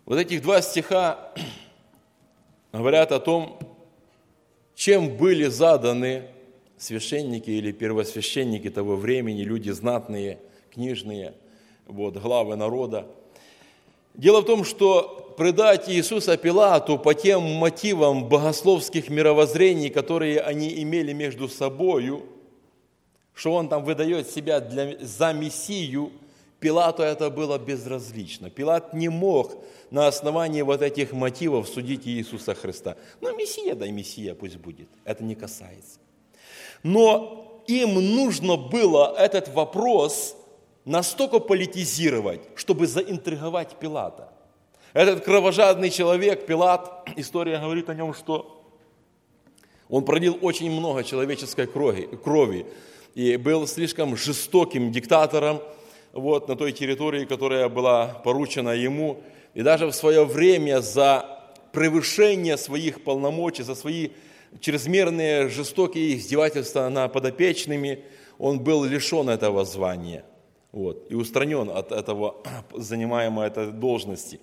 Вот этих два стиха говорят о том, чем были заданы священники или первосвященники того времени, люди знатные, книжные, главы народа. Дело в том, что предать Иисуса Пилату по тем мотивам богословских мировоззрений, которые они имели между собою, что он там выдает себя за Мессию, Пилату это было безразлично. Пилат не мог на основании вот этих мотивов судить Иисуса Христа. Мессия, да и Мессия пусть будет. Это не касается. Но им нужно было этот вопрос настолько политизировать, чтобы заинтриговать Пилата. Этот кровожадный человек, Пилат, история говорит о нем, что он пролил очень много человеческой крови и был слишком жестоким диктатором на той территории, которая была поручена ему. И даже в свое время за превышение своих полномочий, за свои чрезмерные жестокие издевательства над подопечными, он был лишен этого звания и устранен от этого занимаемой этой должности.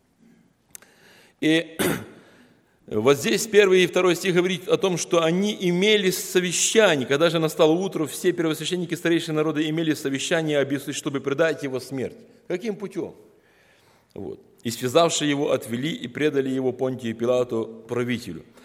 И вот здесь 1 и 2 стих говорит о том, что они имели совещание. Когда же настало утро, все первосвященники, старейшины народа имели совещание об Иисусе, чтобы предать его смерть. Каким путем? И связавшие его отвели и предали его Понтию Пилату, правителю.